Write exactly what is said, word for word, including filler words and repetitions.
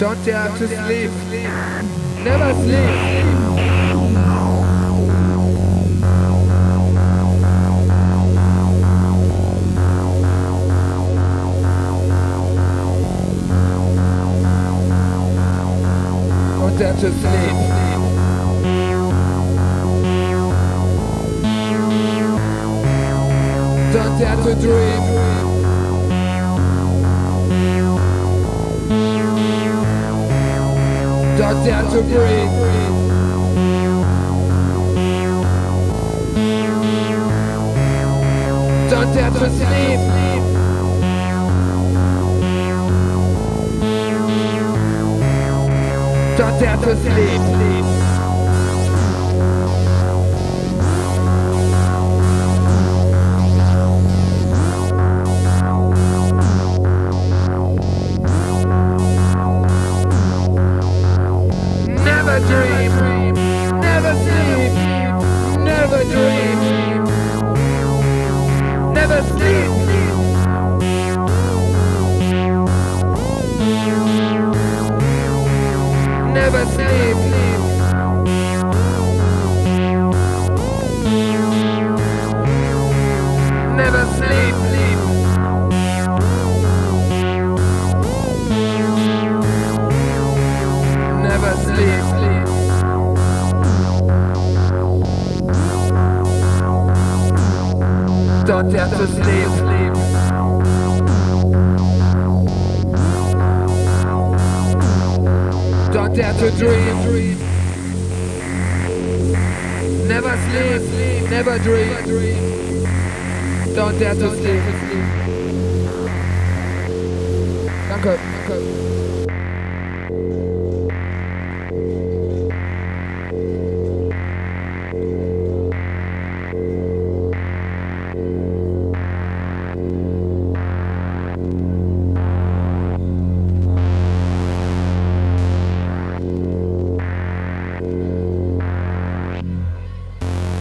Don't dare to sleep. Never sleep. Don't dare to sleep. Don't dare to dream. Don't dare to breathe. Don't dare to sleep. Don't dare to sleep. Never dream, never sleep, never dream, never sleep. Never sleep. Never sleep. Never sleep. Don't dare to sleep. Don't dare to dream. Never sleep. Never dream. Don't dare to sleep. Danke. Danke.